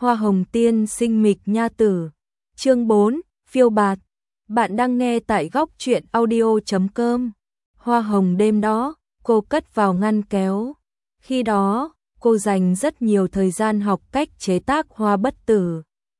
Hoa hồng tiên sinh mịch nha tử. Chương 4, phiêu bạt. Bạn đang nghe tại góc truyện audio.com. Hoa hồng đêm đó, cô cất vào ngăn kéo. Khi đó, cô dành rất nhiều thời gian học cách chế tác hoa bất tử.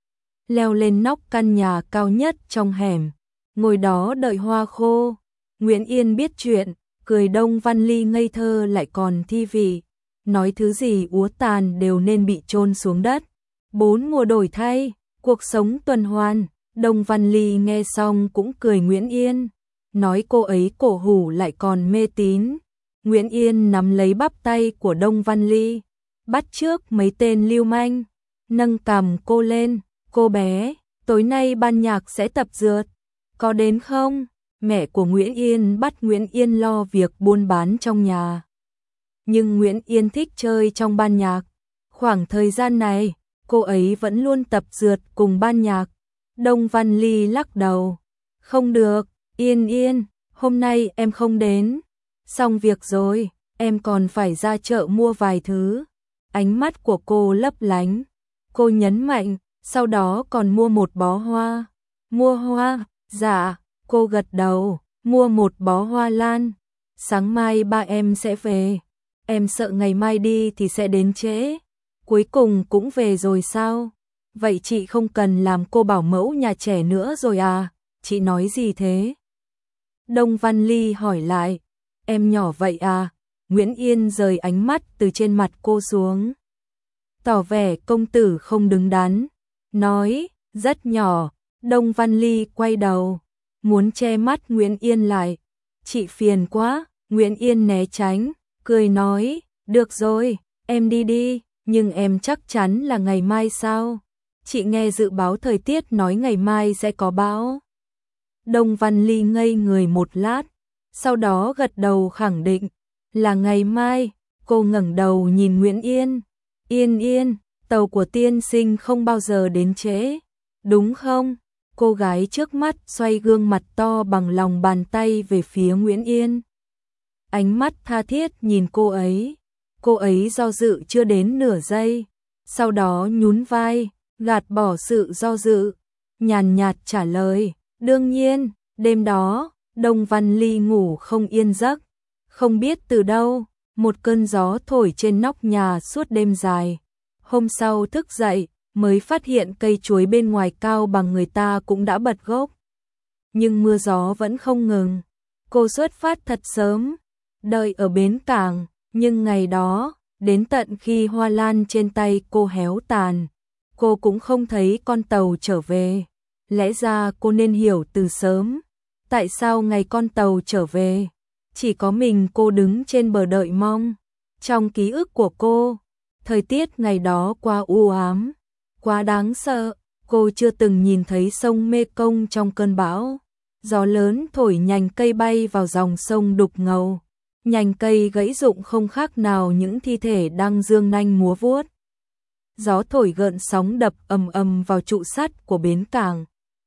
Leo lên nóc căn nhà cao nhất trong hẻm, ngồi đó đợi hoa khô. Nguyễn Yên biết chuyện, cười Đông Văn Ly ngây thơ lại còn thi vị. Nói thứ gì úa tàn đều nên bị chôn xuống đất. 4 mùa đổi thay, cuộc sống tuần hoàn. Đông Văn Ly nghe xong cũng cười Nguyễn Yên, nói cô ấy cổ hủ lại còn mê tín. Nguyễn Yên nắm lấy bắp tay của Đông Văn Ly, bắt chước mấy tên lưu manh, nâng cằm cô lên. Cô bé, tối nay ban nhạc sẽ tập dượt, có đến không? Mẹ của Nguyễn Yên bắt Nguyễn Yên lo việc buôn bán trong nhà. Nhưng Nguyễn Yên thích chơi trong ban nhạc. Khoảng thời gian này, cô ấy vẫn luôn tập dượt cùng ban nhạc. Đông Văn Ly lắc đầu. Không được, Yên Yên, hôm nay em không đến. Xong việc rồi, em còn phải ra chợ mua vài thứ. Ánh mắt của cô lấp lánh. Cô nhấn mạnh, sau đó còn mua một bó hoa. Mua hoa, dạ, cô gật đầu, mua một bó hoa lan. Sáng mai ba em sẽ về. Em sợ ngày mai đi thì sẽ đến trễ. Cuối cùng cũng về rồi sao? Vậy chị không cần làm cô bảo mẫu nhà trẻ nữa rồi à? Chị nói gì thế? Đông Văn Ly hỏi lại. Em nhỏ vậy à? Nguyễn Yên rời ánh mắt từ trên mặt cô xuống, tỏ vẻ công tử không đứng đắn. Nói, rất nhỏ. Đông Văn Ly quay đầu, muốn che mắt Nguyễn Yên lại. Chị phiền quá. Nguyễn Yên né tránh, cười nói, được rồi, em đi đi, nhưng em chắc chắn là ngày mai sao? Chị nghe dự báo thời tiết nói ngày mai sẽ có bão. Đông Văn Ly ngây người một lát, sau đó gật đầu khẳng định, là ngày mai. Cô ngẩng đầu nhìn Nguyễn Yên. Yên Yên, tàu của tiên sinh không bao giờ đến trễ, đúng không? Cô gái trước mắt xoay gương mặt to bằng lòng bàn tay về phía Nguyễn Yên. Ánh mắt tha thiết nhìn cô ấy. Cô ấy do dự chưa đến nửa giây, sau đó nhún vai, gạt bỏ sự do dự, nhàn nhạt trả lời, đương nhiên. Đêm đó, Đông Văn Ly ngủ không yên giấc. Không biết từ đâu, một cơn gió thổi trên nóc nhà suốt đêm dài. Hôm sau thức dậy, mới phát hiện cây chuối bên ngoài cao bằng người ta cũng đã bật gốc. Nhưng mưa gió vẫn không ngừng. Cô xuất phát thật sớm, đợi ở bến cảng, nhưng ngày đó, đến tận khi hoa lan trên tay cô héo tàn, cô cũng không thấy con tàu trở về. Lẽ ra cô nên hiểu từ sớm, tại sao ngày con tàu trở về, chỉ có mình cô đứng trên bờ đợi mong. Trong ký ức của cô, thời tiết ngày đó quá u ám, quá đáng sợ. Cô chưa từng nhìn thấy sông Mekong trong cơn bão. Gió lớn thổi nhành cây bay vào dòng sông đục ngầu. Nhành cây gãy rụng không khác nào những thi thể đang dương nanh múa vuốt. Gió thổi gợn sóng đập ầm ầm vào trụ sắt của bến cảng.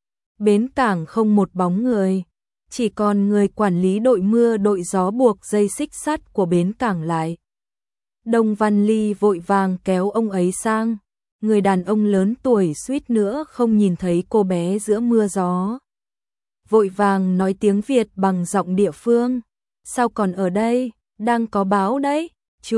Bến cảng không một bóng người, chỉ còn người quản lý đội mưa đội gió buộc dây xích sắt của bến cảng lại. Đông Văn Ly vội vàng kéo ông ấy sang. Người đàn ông lớn tuổi suýt nữa không nhìn thấy cô bé giữa mưa gió. Vội vàng nói tiếng Việt bằng giọng địa phương. Sao còn ở đây, đang có báo đấy.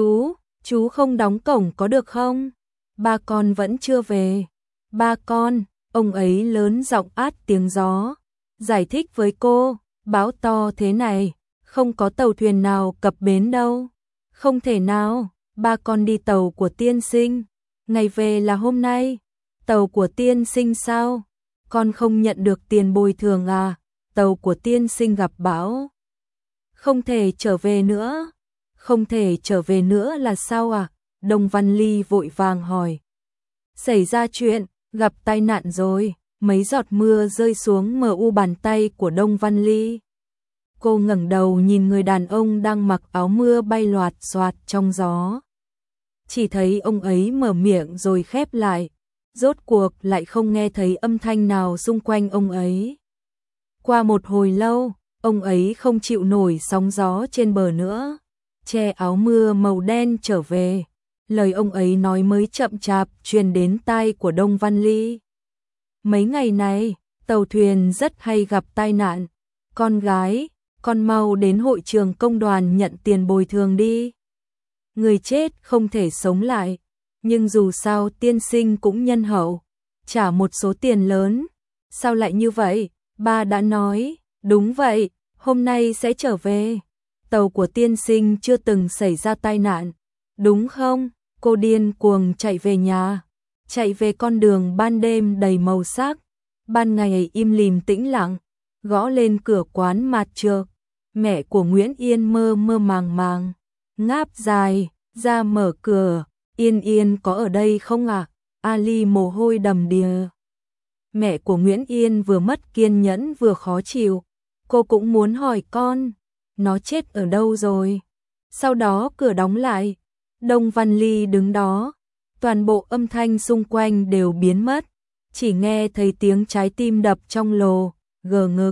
Chú không đóng cổng có được không? Ba con vẫn chưa về. Ba con, ông ấy lớn giọng át tiếng gió. Giải thích với cô, báo to thế này, không có tàu thuyền nào cập bến đâu. Không thể nào, ba con đi tàu của tiên sinh. Ngày về là hôm nay. Tàu của tiên sinh sao? Con không nhận được tiền bồi thường à? Tàu của tiên sinh gặp bão, không thể trở về nữa. Không thể trở về nữa là sao à? Đông Văn Ly vội vàng hỏi. Xảy ra chuyện, gặp tai nạn rồi. Mấy giọt mưa rơi xuống mu bàn tay của Đông Văn Ly. Cô ngẩng đầu nhìn người đàn ông đang mặc áo mưa bay loạt xoạt trong gió. Chỉ thấy ông ấy mở miệng rồi khép lại. Rốt cuộc lại không nghe thấy âm thanh nào xung quanh ông ấy. Qua một hồi lâu, ông ấy không chịu nổi sóng gió trên bờ nữa, che áo mưa màu đen trở về, lời ông ấy nói mới chậm chạp truyền đến tai của Đông Văn Ly. Mấy ngày này, tàu thuyền rất hay gặp tai nạn. Con gái, con mau đến hội trường công đoàn nhận tiền bồi thường đi. Người chết không thể sống lại, nhưng dù sao tiên sinh cũng nhân hậu, trả một số tiền lớn. Sao lại như vậy? Ba đã nói, đúng vậy, hôm nay sẽ trở về. Tàu của tiên sinh chưa từng xảy ra tai nạn, đúng không? Cô điên cuồng chạy về nhà, chạy về con đường ban đêm đầy màu sắc. Ban ngày im lìm tĩnh lặng, gõ lên cửa quán mạt trược. Mẹ của Nguyễn Yên mơ mơ màng màng, ngáp dài, ra mở cửa. Yên Yên có ở đây không ạ? Ali mồ hôi đầm đìa. Mẹ của Nguyễn Yên vừa mất kiên nhẫn vừa khó chịu. Cô cũng muốn hỏi con, nó chết ở đâu rồi? Sau đó cửa đóng lại. Đông Văn Ly đứng đó, toàn bộ âm thanh xung quanh đều biến mất, chỉ nghe thấy tiếng trái tim đập trong lồ, gờ ngực.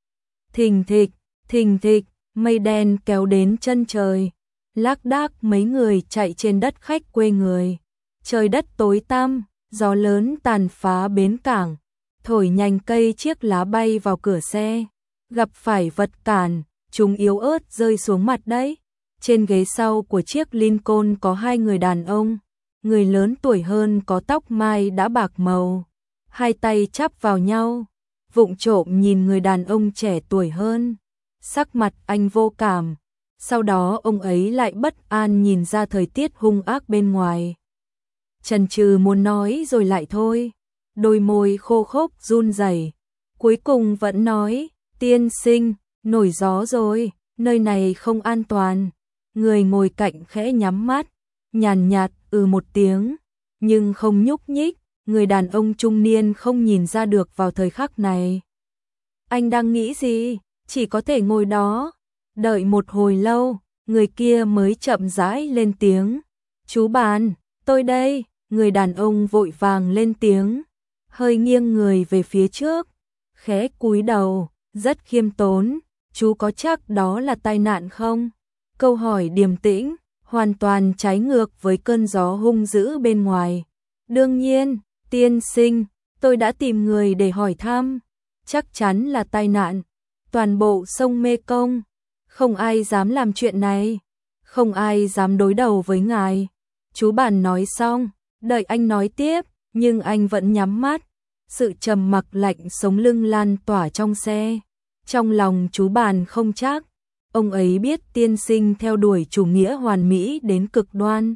Thình thịch, mây đen kéo đến chân trời, lác đác mấy người chạy trên đất khách quê người. Trời đất tối tăm, gió lớn tàn phá bến cảng, thổi nhành cây chiếc lá bay vào cửa xe, gặp phải vật cản, chúng yếu ớt rơi xuống mặt đấy. Trên ghế sau của chiếc Lincoln có hai người đàn ông, người lớn tuổi hơn có tóc mai đã bạc màu, hai tay chắp vào nhau, vụng trộm nhìn người đàn ông trẻ tuổi hơn. Sắc mặt anh vô cảm, sau đó ông ấy lại bất an nhìn ra thời tiết hung ác bên ngoài. Chần chừ muốn nói rồi lại thôi, đôi môi khô khốc run rẩy, cuối cùng vẫn nói, tiên sinh, nổi gió rồi, nơi này không an toàn. Người ngồi cạnh khẽ nhắm mắt, nhàn nhạt một tiếng, nhưng không nhúc nhích. Người đàn ông trung niên không nhìn ra được vào thời khắc này anh đang nghĩ gì, chỉ có thể ngồi đó. Đợi một hồi lâu, người kia mới chậm rãi lên tiếng. Chú Bàn, tôi đây. Người đàn ông vội vàng lên tiếng, hơi nghiêng người về phía trước, khẽ cúi đầu, rất khiêm tốn. Chú có chắc đó là tai nạn không? Câu hỏi điềm tĩnh, hoàn toàn trái ngược với cơn gió hung dữ bên ngoài. Đương nhiên, tiên sinh, tôi đã tìm người để hỏi thăm. Chắc chắn là tai nạn. Toàn bộ sông Mê Công, không ai dám làm chuyện này, không ai dám đối đầu với ngài. Chú Bàn nói xong, đợi anh nói tiếp, nhưng anh vẫn nhắm mắt. Sự trầm mặc lạnh sống lưng lan tỏa trong xe. Trong lòng chú Bàn không chắc, ông ấy biết tiên sinh theo đuổi chủ nghĩa hoàn mỹ đến cực đoan,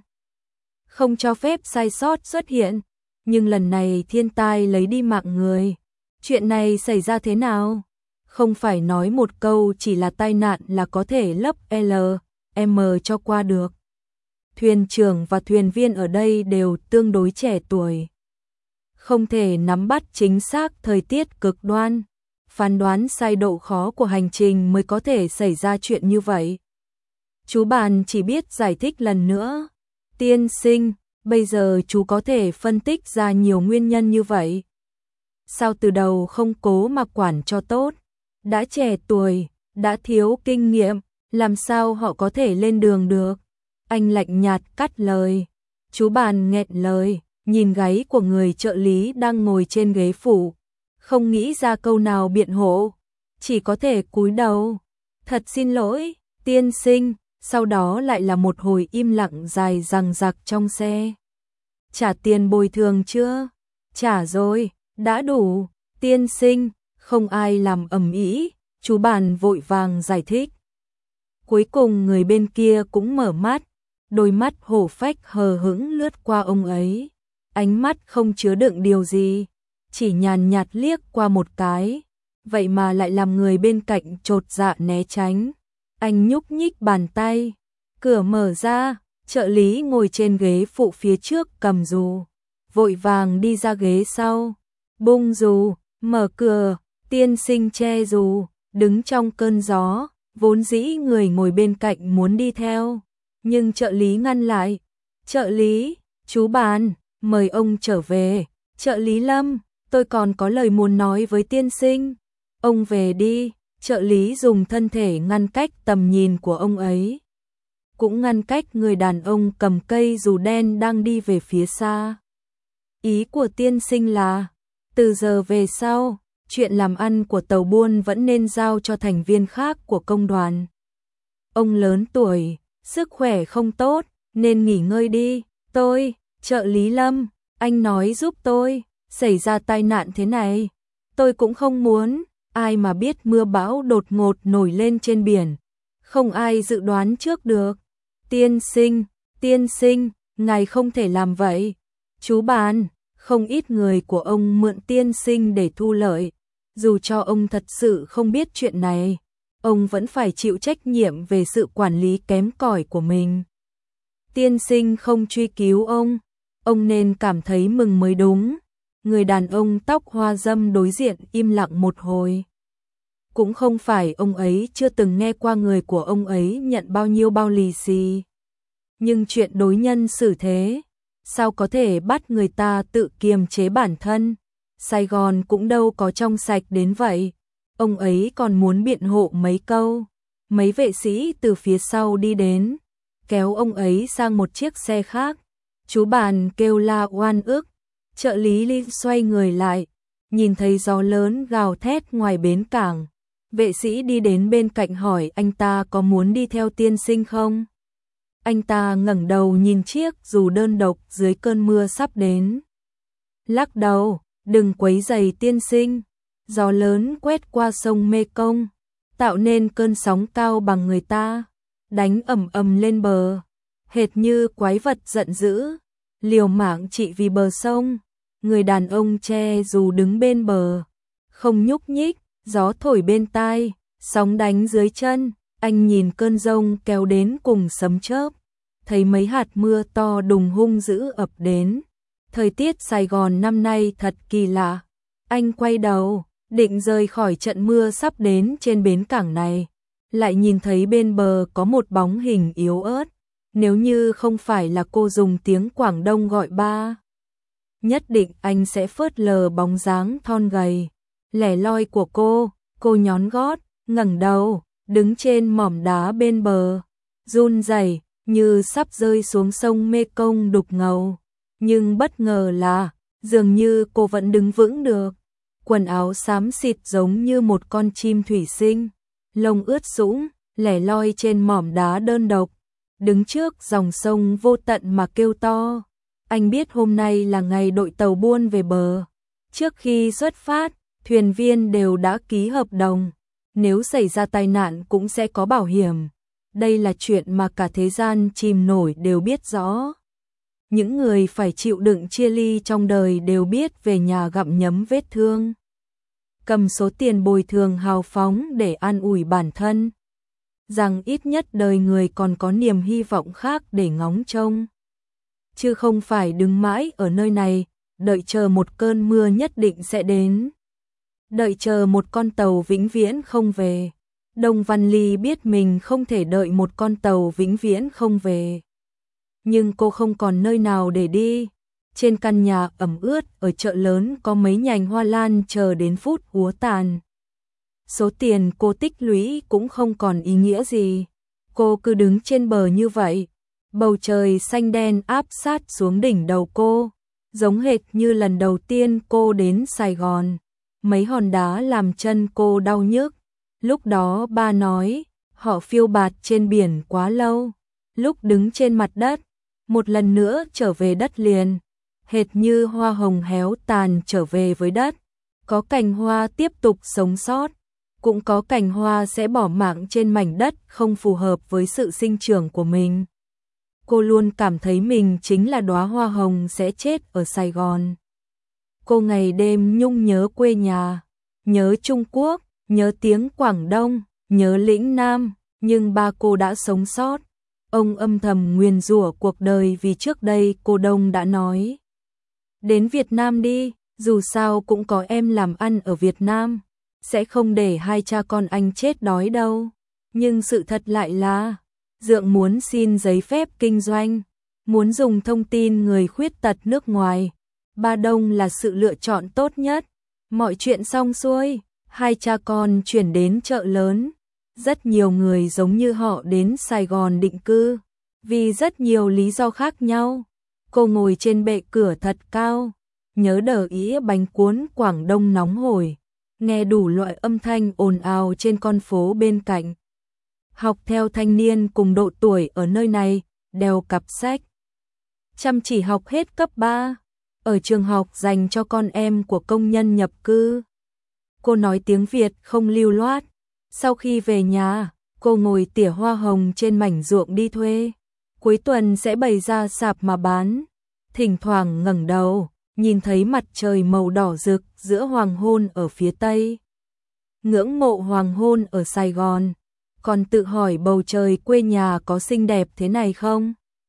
không cho phép sai sót xuất hiện. Nhưng lần này thiên tai lấy đi mạng người. Chuyện này xảy ra thế nào? Không phải nói một câu chỉ là tai nạn là có thể lấp L.M cho qua được. Thuyền trưởng và thuyền viên ở đây đều tương đối trẻ tuổi, không thể nắm bắt chính xác thời tiết cực đoan, phán đoán sai độ khó của hành trình mới có thể xảy ra chuyện như vậy. Chú Bàn chỉ biết giải thích lần nữa. Tiên sinh, bây giờ chú có thể phân tích ra nhiều nguyên nhân như vậy. Sao từ đầu không cố mà quản cho tốt? Đã trẻ tuổi, đã thiếu kinh nghiệm, làm sao họ có thể lên đường được? Anh lạnh nhạt cắt lời. Chú Bàn nghẹn lời, nhìn gáy của người trợ lý đang ngồi trên ghế phụ, không nghĩ ra câu nào biện hộ, chỉ có thể cúi đầu. Thật xin lỗi, tiên sinh. Sau đó lại là một hồi im lặng dài dằng dặc trong xe. Trả tiền bồi thường chưa? Trả rồi, đã đủ. Tiên sinh, không ai làm ầm ĩ. Chú Bàn vội vàng giải thích. Cuối cùng người bên kia cũng mở mắt, đôi mắt hổ phách hờ hững lướt qua ông ấy. Ánh mắt không chứa đựng điều gì, chỉ nhàn nhạt liếc qua một cái, vậy mà lại làm người bên cạnh chột dạ né tránh. Anh nhúc nhích bàn tay, cửa mở ra, trợ lý ngồi trên ghế phụ phía trước cầm dù, vội vàng đi ra ghế sau, bung dù, mở cửa. Tiên sinh che dù, đứng trong cơn gió, vốn dĩ người ngồi bên cạnh muốn đi theo, nhưng trợ lý ngăn lại. Trợ lý, chú Bàn, mời ông trở về. Trợ lý Lâm, tôi còn có lời muốn nói với tiên sinh. Ông về đi. Trợ lý dùng thân thể ngăn cách tầm nhìn của ông ấy. cũng ngăn cách người đàn ông cầm cây dù đen đang đi về phía xa. Ý của tiên sinh là, từ giờ về sau, chuyện làm ăn của tàu buôn vẫn nên giao cho thành viên khác của công đoàn. Ông lớn tuổi, sức khỏe không tốt, nên nghỉ ngơi đi. Tôi, trợ lý Lâm, anh nói giúp tôi, xảy ra tai nạn thế này. Tôi cũng không muốn, ai mà biết mưa bão đột ngột nổi lên trên biển. Không ai dự đoán trước được. Tiên sinh, ngài không thể làm vậy. Chú Bàn, không ít người của ông mượn tiên sinh để thu lợi. Dù cho ông thật sự không biết chuyện này, ông vẫn phải chịu trách nhiệm về sự quản lý kém cỏi của mình. Tiên sinh không truy cứu ông nên cảm thấy mừng mới đúng. Người đàn ông tóc hoa râm đối diện im lặng một hồi. Cũng không phải ông ấy chưa từng nghe qua người của ông ấy nhận bao nhiêu bao lì xì. Nhưng chuyện đối nhân xử thế, sao có thể bắt người ta tự kiềm chế bản thân? Sài Gòn cũng đâu có trong sạch đến vậy. Ông ấy còn muốn biện hộ mấy câu. Mấy vệ sĩ từ phía sau đi đến, kéo ông ấy sang một chiếc xe khác. Chú Bàn kêu la oan ức. Trợ lý Linh xoay người lại, nhìn thấy gió lớn gào thét ngoài bến cảng. Vệ sĩ đi đến bên cạnh hỏi anh ta có muốn đi theo tiên sinh không? Anh ta ngẩng đầu nhìn chiếc dù đơn độc dưới cơn mưa sắp đến. Lắc đầu, đừng quấy rầy tiên sinh. Gió lớn quét qua sông Mekong, tạo nên cơn sóng cao bằng người ta, đánh ầm ầm lên bờ, hệt như quái vật giận dữ, liều mạng trị vì bờ sông. Người đàn ông che dù đứng bên bờ, không nhúc nhích, gió thổi bên tai, sóng đánh dưới chân. Anh nhìn cơn giông kéo đến cùng sấm chớp, thấy mấy hạt mưa to đùng hung dữ ập đến. Thời tiết Sài Gòn năm nay thật kỳ lạ. Anh quay đầu, định rời khỏi trận mưa sắp đến trên bến cảng này, lại nhìn thấy bên bờ có một bóng hình yếu ớt. Nếu như không phải là cô dùng tiếng Quảng Đông gọi ba, nhất định anh sẽ phớt lờ bóng dáng thon gầy, lẻ loi của cô. Cô nhón gót, ngẩng đầu, đứng trên mỏm đá bên bờ, run rẩy như sắp rơi xuống sông Mekong đục ngầu. Nhưng bất ngờ là, dường như cô vẫn đứng vững được. Quần áo xám xịt giống như một con chim thủy sinh, lông ướt sũng, lẻ loi trên mỏm đá đơn độc, đứng trước dòng sông vô tận mà kêu to. Anh biết hôm nay là ngày đội tàu buôn về bờ. Trước khi xuất phát, thuyền viên đều đã ký hợp đồng, nếu xảy ra tai nạn cũng sẽ có bảo hiểm. Đây là chuyện mà cả thế gian chìm nổi đều biết rõ. Những người phải chịu đựng chia ly trong đời đều biết về nhà gặm nhấm vết thương, cầm số tiền bồi thường hào phóng để an ủi bản thân, rằng ít nhất đời người còn có niềm hy vọng khác để ngóng trông. Chứ không phải đứng mãi ở nơi này, đợi chờ một cơn mưa nhất định sẽ đến, đợi chờ một con tàu vĩnh viễn không về. Đông Văn Ly biết mình không thể đợi một con tàu vĩnh viễn không về. Nhưng cô không còn nơi nào để đi. Trên căn nhà ẩm ướt ở chợ lớn có mấy nhành hoa lan chờ đến phút úa tàn. Số tiền cô tích lũy cũng không còn ý nghĩa gì. Cô cứ đứng trên bờ như vậy. Bầu trời xanh đen áp sát xuống đỉnh đầu cô, giống hệt như lần đầu tiên cô đến Sài Gòn. Mấy hòn đá làm chân cô đau nhức. Lúc đó ba nói, họ phiêu bạt trên biển quá lâu. Lúc đứng trên mặt đất, một lần nữa trở về đất liền, hệt như hoa hồng héo tàn trở về với đất. Có cành hoa tiếp tục sống sót, cũng có cành hoa sẽ bỏ mạng trên mảnh đất không phù hợp với sự sinh trưởng của mình. Cô luôn cảm thấy mình chính là đóa hoa hồng sẽ chết ở Sài Gòn. Cô ngày đêm nhung nhớ quê nhà, nhớ Trung Quốc, nhớ tiếng Quảng Đông, nhớ lĩnh Nam, nhưng ba cô đã sống sót. Ông âm thầm nguyền rủa cuộc đời vì trước đây cô Đông đã nói: đến Việt Nam đi, dù sao cũng có em làm ăn ở Việt Nam, sẽ không để hai cha con anh chết đói đâu. Nhưng sự thật lại là, Dượng muốn xin giấy phép kinh doanh, muốn dùng thông tin người khuyết tật nước ngoài. Ba Đông là sự lựa chọn tốt nhất. Mọi chuyện xong xuôi, hai cha con chuyển đến chợ lớn. Rất nhiều người giống như họ đến Sài Gòn định cư. Vì rất nhiều lý do khác nhau, cô ngồi trên bệ cửa thật cao, nhớ đờ ý bánh cuốn Quảng Đông nóng hổi, nghe đủ loại âm thanh ồn ào trên con phố bên cạnh. Học theo thanh niên cùng độ tuổi ở nơi này, đeo cặp sách. Chăm chỉ học hết cấp 3, ở trường học dành cho con em của công nhân nhập cư. Cô nói tiếng Việt không lưu loát. Sau khi về nhà, cô ngồi tỉa hoa hồng trên mảnh ruộng đi thuê. Cuối tuần sẽ bày ra sạp mà bán. Thỉnh thoảng ngẩng đầu, nhìn thấy mặt trời màu đỏ rực giữa hoàng hôn ở phía tây. Ngưỡng mộ hoàng hôn ở Sài Gòn, còn tự hỏi bầu trời quê nhà có xinh đẹp thế này không?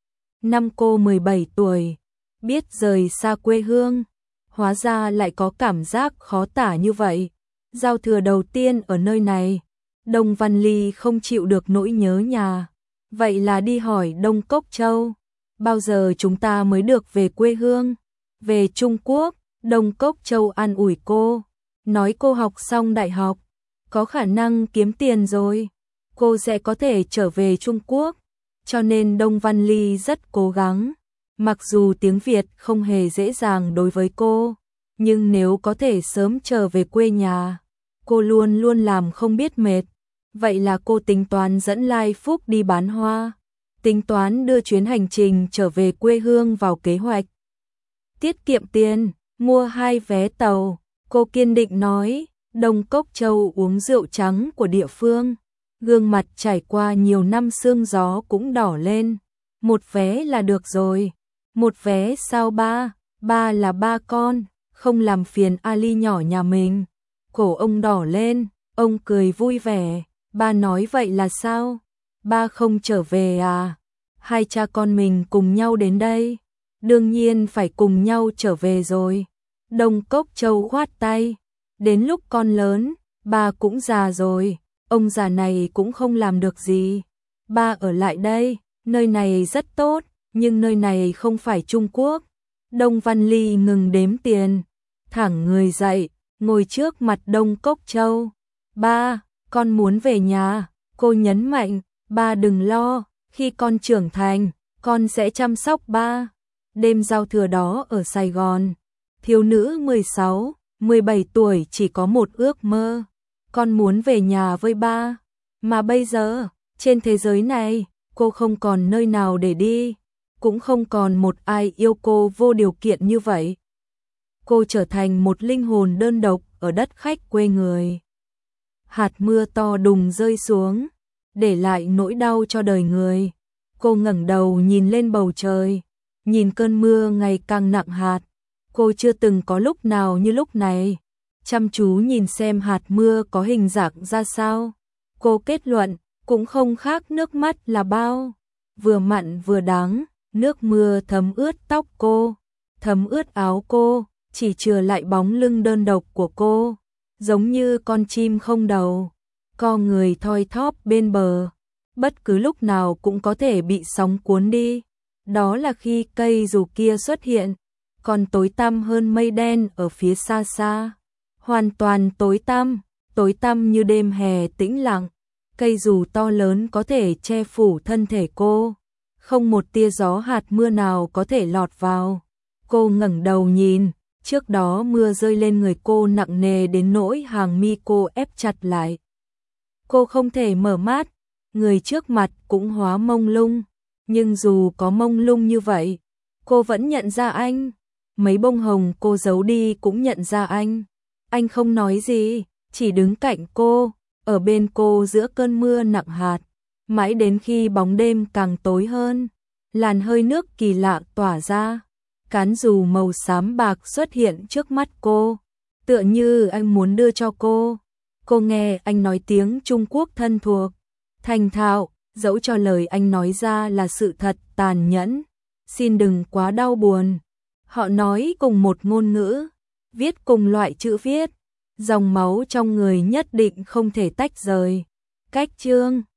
Năm cô 17 tuổi, biết rời xa quê hương, hóa ra lại có cảm giác khó tả như vậy. Giao thừa đầu tiên ở nơi này, Đông Văn Ly không chịu được nỗi nhớ nhà. Vậy là đi hỏi Đông Cốc Châu, bao giờ chúng ta mới được về quê hương, về Trung Quốc? Đông Cốc Châu an ủi cô, nói cô học xong đại học, có khả năng kiếm tiền rồi, cô sẽ có thể trở về Trung Quốc. Cho nên Đông Văn Ly rất cố gắng, mặc dù tiếng Việt không hề dễ dàng đối với cô, nhưng nếu có thể sớm trở về quê nhà, cô luôn luôn làm không biết mệt. Vậy là cô tính toán dẫn Lai Phúc đi bán hoa, tính toán đưa chuyến hành trình trở về quê hương vào kế hoạch. Tiết kiệm tiền, mua 2 vé tàu, cô kiên định nói. Đông Cốc Châu uống rượu trắng của địa phương, gương mặt trải qua nhiều năm sương gió cũng đỏ lên. 1 vé là được rồi. 1 vé sao ba? Ba là 3 con, không làm phiền Ali nhỏ nhà mình. Cổ ông đỏ lên, ông cười vui vẻ. Ba nói vậy là sao? Ba không trở về à? Hai cha con mình cùng nhau đến đây. Đương nhiên phải cùng nhau trở về rồi. Đông Cốc Châu khoát tay. Đến lúc con lớn, ba cũng già rồi. Ông già này cũng không làm được gì. Ba ở lại đây, nơi này rất tốt, nhưng nơi này không phải Trung Quốc. Đông Văn Ly ngừng đếm tiền, thẳng người dậy, ngồi trước mặt Đông Cốc Châu. Ba, con muốn về nhà, cô nhấn mạnh. Ba đừng lo, khi con trưởng thành, con sẽ chăm sóc ba. Đêm giao thừa đó ở Sài Gòn, thiếu nữ 16, 17 tuổi chỉ có một ước mơ. Con muốn về nhà với ba. Mà bây giờ, trên thế giới này, cô không còn nơi nào để đi, cũng không còn một ai yêu cô vô điều kiện như vậy. Cô trở thành một linh hồn đơn độc ở đất khách quê người. Hạt mưa to đùng rơi xuống, để lại nỗi đau cho đời người. Cô ngẩng đầu nhìn lên bầu trời, nhìn cơn mưa ngày càng nặng hạt. Cô chưa từng có lúc nào như lúc này, chăm chú nhìn xem hạt mưa có hình dạng ra sao. Cô kết luận, cũng không khác nước mắt là bao. Vừa mặn vừa đắng, nước mưa thấm ướt tóc cô, thấm ướt áo cô, chỉ chừa lại bóng lưng đơn độc của cô, giống như con chim không đầu, co người thoi thóp bên bờ, bất cứ lúc nào cũng có thể bị sóng cuốn đi. Đó là khi cây dù kia xuất hiện, còn tối tăm hơn mây đen ở phía xa xa. Hoàn toàn tối tăm như đêm hè tĩnh lặng. Cây dù to lớn có thể che phủ thân thể cô, không một tia gió hạt mưa nào có thể lọt vào. Cô ngẩng đầu nhìn, trước đó mưa rơi lên người cô nặng nề đến nỗi hàng mi cô ép chặt lại. Cô không thể mở mắt, người trước mặt cũng hóa mông lung, nhưng dù có mông lung như vậy, cô vẫn nhận ra anh. Mấy bông hồng cô giấu đi cũng nhận ra anh. Anh không nói gì, chỉ đứng cạnh cô, ở bên cô giữa cơn mưa nặng hạt, mãi đến khi bóng đêm càng tối hơn, làn hơi nước kỳ lạ tỏa ra, cán dù màu xám bạc xuất hiện trước mắt cô, tựa như anh muốn đưa cho cô. Cô nghe anh nói tiếng Trung Quốc thân thuộc, thành thạo, dẫu cho lời anh nói ra là sự thật tàn nhẫn. Xin đừng quá đau buồn. Họ nói cùng một ngôn ngữ, viết cùng loại chữ viết, dòng máu trong người nhất định không thể tách rời. Cách chương